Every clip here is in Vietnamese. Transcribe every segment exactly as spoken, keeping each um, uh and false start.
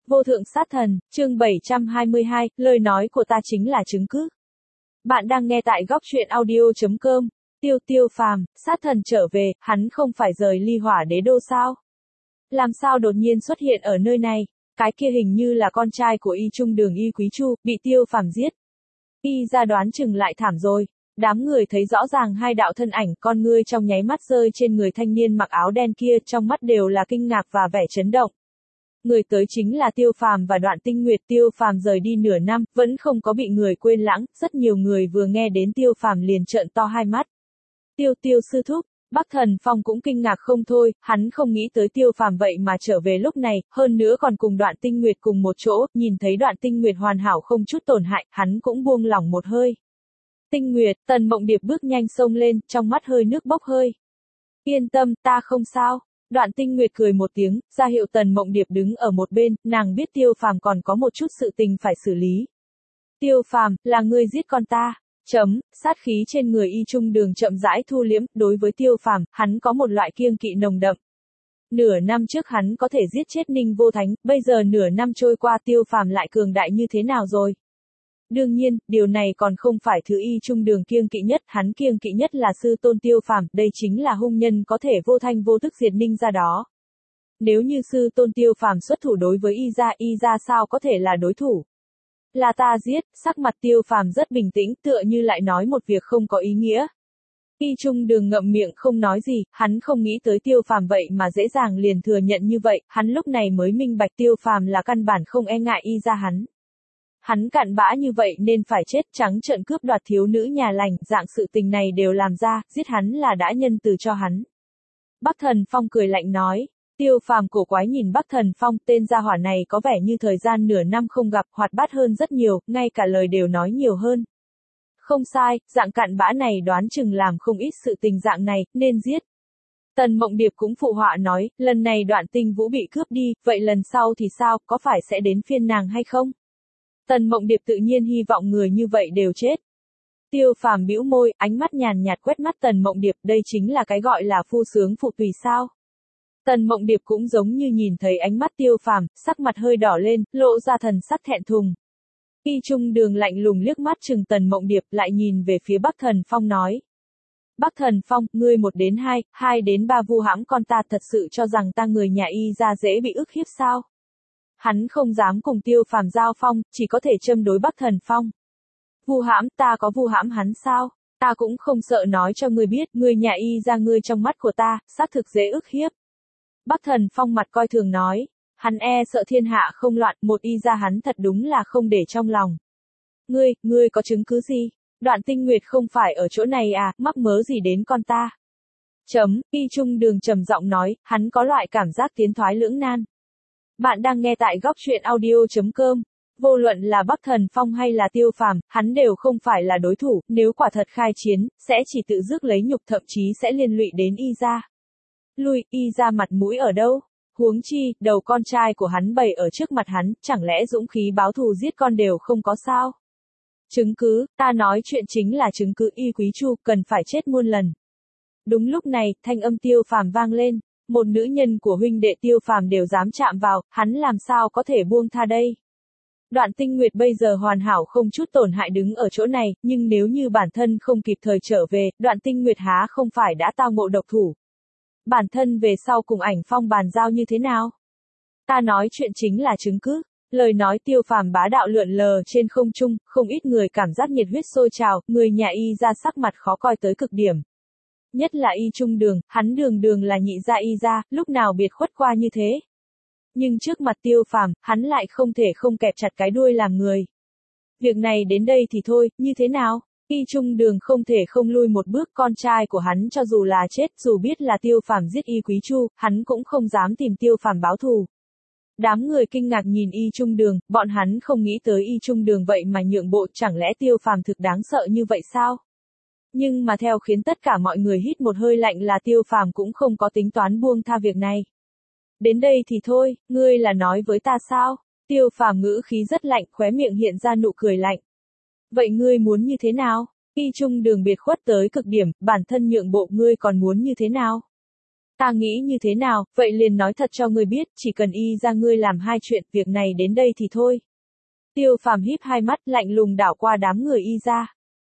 Vô thượng sát thần, chương bảy trăm hai mươi hai, lời nói của ta chính là chứng cứ. Bạn đang nghe tại góc truyện audio.com. Tiêu Tiêu Phàm, sát thần trở về, hắn không phải rời Ly Hỏa Đế Đô sao? Làm sao đột nhiên xuất hiện ở nơi này? Cái kia hình như là con trai của Y Trung Đường Y Quý Chu, bị Tiêu Phàm giết. Y ra đoán chừng lại thảm rồi. Đám người thấy rõ ràng hai đạo thân ảnh, con ngươi trong nháy mắt rơi trên người thanh niên mặc áo đen kia, trong mắt đều là kinh ngạc và vẻ chấn động. Người tới chính là Tiêu Phàm và Đoạn Tinh Nguyệt. Tiêu Phàm rời đi nửa năm, vẫn không có bị người quên lãng, rất nhiều người vừa nghe đến Tiêu Phàm liền trợn to hai mắt. Tiêu Tiêu sư thúc, Bắc Thần Phong cũng kinh ngạc không thôi, hắn không nghĩ tới Tiêu Phàm vậy mà trở về lúc này, hơn nữa còn cùng Đoạn Tinh Nguyệt cùng một chỗ, nhìn thấy Đoạn Tinh Nguyệt hoàn hảo không chút tổn hại, hắn cũng buông lỏng một hơi. Tinh Nguyệt, Tần Mộng Điệp bước nhanh xông lên, trong mắt hơi nước bốc hơi. Yên tâm, ta không sao. Đoạn Tinh Nguyệt cười một tiếng, ra hiệu Tần Mộng Điệp đứng ở một bên, nàng biết Tiêu Phàm còn có một chút sự tình phải xử lý. Tiêu Phàm, là ngươi giết con ta. Chấm, sát khí trên người Y Trung Đường chậm rãi thu liễm, đối với Tiêu Phàm, hắn có một loại kiêng kỵ nồng đậm. Nửa năm trước hắn có thể giết chết Ninh Vô Thánh, bây giờ nửa năm trôi qua Tiêu Phàm lại cường đại như thế nào rồi? Đương nhiên, điều này còn không phải thứ Y Trung Đường kiêng kỵ nhất, hắn kiêng kỵ nhất là sư tôn Tiêu Phàm, đây chính là hung nhân có thể vô thanh vô tức diệt Ninh gia đó. Nếu như sư tôn Tiêu Phàm xuất thủ đối với Y gia, Y gia sao có thể là đối thủ? Là ta giết, sắc mặt Tiêu Phàm rất bình tĩnh, tựa như lại nói một việc không có ý nghĩa. Y Trung Đường ngậm miệng không nói gì, hắn không nghĩ tới Tiêu Phàm vậy mà dễ dàng liền thừa nhận như vậy, hắn lúc này mới minh bạch Tiêu Phàm là căn bản không e ngại Y gia hắn. Hắn cặn bã như vậy nên phải chết, trắng trợn cướp đoạt thiếu nữ nhà lành, dạng sự tình này đều làm ra, giết hắn là đã nhân từ cho hắn. Bắc Thần Phong cười lạnh nói. Tiêu Phàm cổ quái nhìn Bắc Thần Phong, tên gia hỏa này có vẻ như thời gian nửa năm không gặp, hoạt bát hơn rất nhiều, ngay cả lời đều nói nhiều hơn. Không sai, dạng cặn bã này đoán chừng làm không ít sự tình dạng này, nên giết. Tần Mộng Điệp cũng phụ họa nói, lần này Đoạn Tinh Vũ bị cướp đi, vậy lần sau thì sao, có phải sẽ đến phiên nàng hay không? Tần Mộng Điệp tự nhiên hy vọng người như vậy đều chết. Tiêu Phàm bĩu môi, ánh mắt nhàn nhạt quét mắt Tần Mộng Điệp, đây chính là cái gọi là phu sướng phụ tùy sao? Tần Mộng Điệp cũng giống như nhìn thấy ánh mắt Tiêu Phàm, sắc mặt hơi đỏ lên, lộ ra thần sắc thẹn thùng. Y Trung Đường lạnh lùng liếc mắt chừng Tần Mộng Điệp, lại nhìn về phía Bắc Thần Phong nói. Bắc Thần Phong, ngươi một đến hai, hai đến ba vu hãm con ta, thật sự cho rằng ta người nhà Y gia dễ bị ức hiếp sao? Hắn không dám cùng Tiêu Phàm giao phong, chỉ có thể châm đối Bắc Thần Phong. Vu hãm, ta có vu hãm hắn sao? Ta cũng không sợ nói cho ngươi biết, người nhà Y gia ngươi trong mắt của ta, xác thực dễ ức hiếp. Bắc Thần Phong mặt coi thường nói, hắn e sợ thiên hạ không loạn, một Y gia hắn thật đúng là không để trong lòng. Ngươi, ngươi có chứng cứ gì? Đoạn Tinh Nguyệt không phải ở chỗ này à, mắc mớ gì đến con ta? Chấm, Y Trung Đường trầm giọng nói, hắn có loại cảm giác tiến thoái lưỡng nan. Bạn đang nghe tại góc truyện audio.com. Vô luận là Bắc Thần Phong hay là Tiêu Phàm, hắn đều không phải là đối thủ, nếu quả thật khai chiến, sẽ chỉ tự rước lấy nhục, thậm chí sẽ liên lụy đến Y gia. Lui, Y gia mặt mũi ở đâu? Huống chi, đầu con trai của hắn bày ở trước mặt hắn, chẳng lẽ dũng khí báo thù giết con đều không có sao? Chứng cứ, ta nói chuyện chính là chứng cứ, Y Quý Chu cần phải chết muôn lần. Đúng lúc này, thanh âm Tiêu Phàm vang lên. Một nữ nhân của huynh đệ Tiêu Phàm đều dám chạm vào, hắn làm sao có thể buông tha đây? Đoạn Tinh Nguyệt bây giờ hoàn hảo không chút tổn hại đứng ở chỗ này, nhưng nếu như bản thân không kịp thời trở về, Đoạn Tinh Nguyệt há không phải đã tao ngộ độc thủ. Bản thân về sau cùng Ảnh Phong bàn giao như thế nào? Ta nói chuyện chính là chứng cứ. Lời nói Tiêu Phàm bá đạo lượn lờ trên không trung, không ít người cảm giác nhiệt huyết sôi trào, người nhà Y gia sắc mặt khó coi tới cực điểm. Nhất là Y Trung Đường, hắn đường đường là nhị gia Y gia, lúc nào biệt khuất qua như thế. Nhưng trước mặt Tiêu Phàm, hắn lại không thể không kẹp chặt cái đuôi làm người. Việc này đến đây thì thôi, như thế nào? Y Trung Đường không thể không lui một bước, con trai của hắn cho dù là chết, dù biết là Tiêu Phàm giết Y Quý Chu, hắn cũng không dám tìm Tiêu Phàm báo thù. Đám người kinh ngạc nhìn Y Trung Đường, bọn hắn không nghĩ tới Y Trung Đường vậy mà nhượng bộ, chẳng lẽ Tiêu Phàm thực đáng sợ như vậy sao? Nhưng mà theo khiến tất cả mọi người hít một hơi lạnh là Tiêu Phàm cũng không có tính toán buông tha việc này. Đến đây thì thôi, ngươi là nói với ta sao? Tiêu Phàm ngữ khí rất lạnh, khóe miệng hiện ra nụ cười lạnh. Vậy ngươi muốn như thế nào? Y Trung Đường biệt khuất tới cực điểm, bản thân nhượng bộ, ngươi còn muốn như thế nào? Ta nghĩ như thế nào, vậy liền nói thật cho ngươi biết, chỉ cần y ra ngươi làm hai chuyện, việc này đến đây thì thôi. Tiêu Phàm híp hai mắt lạnh lùng đảo qua đám người y ra.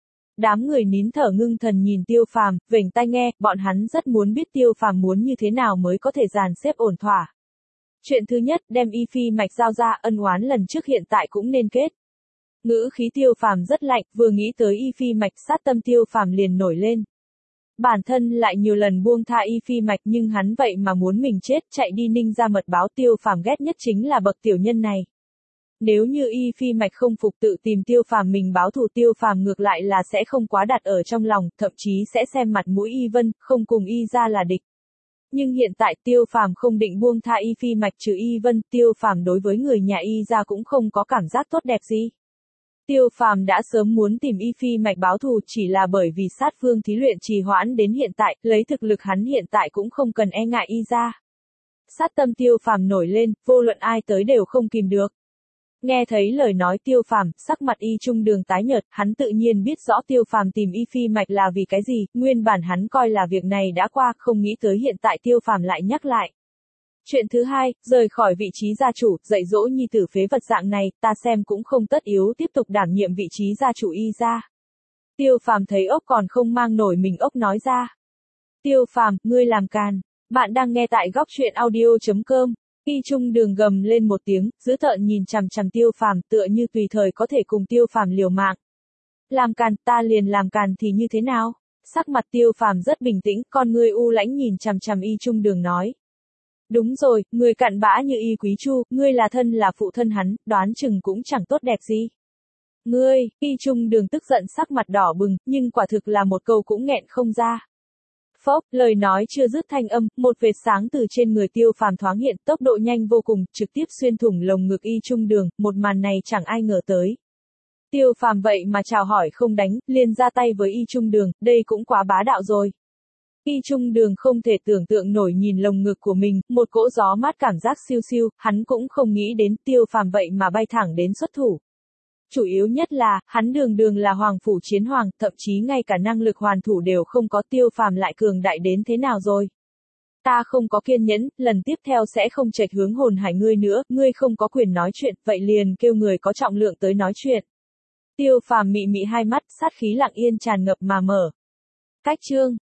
Đám người nín thở ngưng thần nhìn Tiêu Phàm, vểnh tai nghe, bọn hắn rất muốn biết Tiêu Phàm muốn như thế nào mới có thể dàn xếp ổn thỏa. Chuyện thứ nhất, đem y phi mạch giao ra, ân oán lần trước hiện tại cũng nên kết. Ngữ khí Tiêu Phàm rất lạnh, vừa nghĩ tới y phi mạch, sát tâm Tiêu Phàm liền nổi lên. Bản thân lại nhiều lần buông tha y phi mạch nhưng hắn vậy mà muốn mình chết, chạy đi ninh ra mật báo. Tiêu Phàm ghét nhất chính là bậc tiểu nhân này. Nếu như y phi mạch không phục tự tìm Tiêu Phàm mình báo thù, Tiêu Phàm ngược lại là sẽ không quá đặt ở trong lòng, thậm chí sẽ xem mặt mũi y vân, không cùng y ra là địch. Nhưng hiện tại Tiêu Phàm không định buông tha y phi mạch trừ y vân, Tiêu Phàm đối với người nhà y ra cũng không có cảm giác tốt đẹp gì. Tiêu Phàm đã sớm muốn tìm y phi mạch báo thù, chỉ là bởi vì sát phương thí luyện trì hoãn đến hiện tại, lấy thực lực hắn hiện tại cũng không cần e ngại y ra. Sát tâm Tiêu Phàm nổi lên, vô luận ai tới đều không kìm được. Nghe thấy lời nói Tiêu Phàm, sắc mặt y trung đường tái nhợt, hắn tự nhiên biết rõ Tiêu Phàm tìm y phi mạch là vì cái gì, nguyên bản hắn coi là việc này đã qua, không nghĩ tới hiện tại Tiêu Phàm lại nhắc lại. Chuyện thứ hai, rời khỏi vị trí gia chủ, dạy dỗ nhi tử phế vật dạng này, ta xem cũng không tất yếu tiếp tục đảm nhiệm vị trí gia chủ y ra. Tiêu Phàm thấy ốc còn không mang nổi mình ốc nói ra. Tiêu Phàm, ngươi làm càn. Bạn đang nghe tại góc truyện audio chấm com. Y trung đường gầm lên một tiếng, dữ tợn nhìn chằm chằm Tiêu Phàm, tựa như tùy thời có thể cùng Tiêu Phàm liều mạng. Làm càn, ta liền làm càn thì như thế nào? Sắc mặt Tiêu Phàm rất bình tĩnh, con ngươi u lãnh nhìn chằm chằm y trung đường nói. Đúng rồi, người cặn bã như y quý chu, ngươi là thân là phụ thân hắn, đoán chừng cũng chẳng tốt đẹp gì. Ngươi, y trung đường tức giận sắc mặt đỏ bừng, nhưng quả thực là một câu cũng nghẹn không ra. Phốc, lời nói chưa dứt thanh âm, một vệt sáng từ trên người Tiêu Phàm thoáng hiện, tốc độ nhanh vô cùng, trực tiếp xuyên thủng lồng ngực y trung đường, một màn này chẳng ai ngờ tới. Tiêu Phàm vậy mà chào hỏi không đánh, liền ra tay với y trung đường, đây cũng quá bá đạo rồi. Y trung đường không thể tưởng tượng nổi nhìn lồng ngực của mình, một cỗ gió mát cảm giác siêu siêu, hắn cũng không nghĩ đến Tiêu Phàm vậy mà bay thẳng đến xuất thủ. Chủ yếu nhất là, hắn đường đường là hoàng phủ chiến hoàng, thậm chí ngay cả năng lực hoàn thủ đều không có, Tiêu Phàm lại cường đại đến thế nào rồi. Ta không có kiên nhẫn, lần tiếp theo sẽ không chệch hướng hồn hải ngươi nữa, ngươi không có quyền nói chuyện, vậy liền kêu người có trọng lượng tới nói chuyện. Tiêu Phàm mị mị hai mắt, sát khí lặng yên tràn ngập mà mở. Cách chương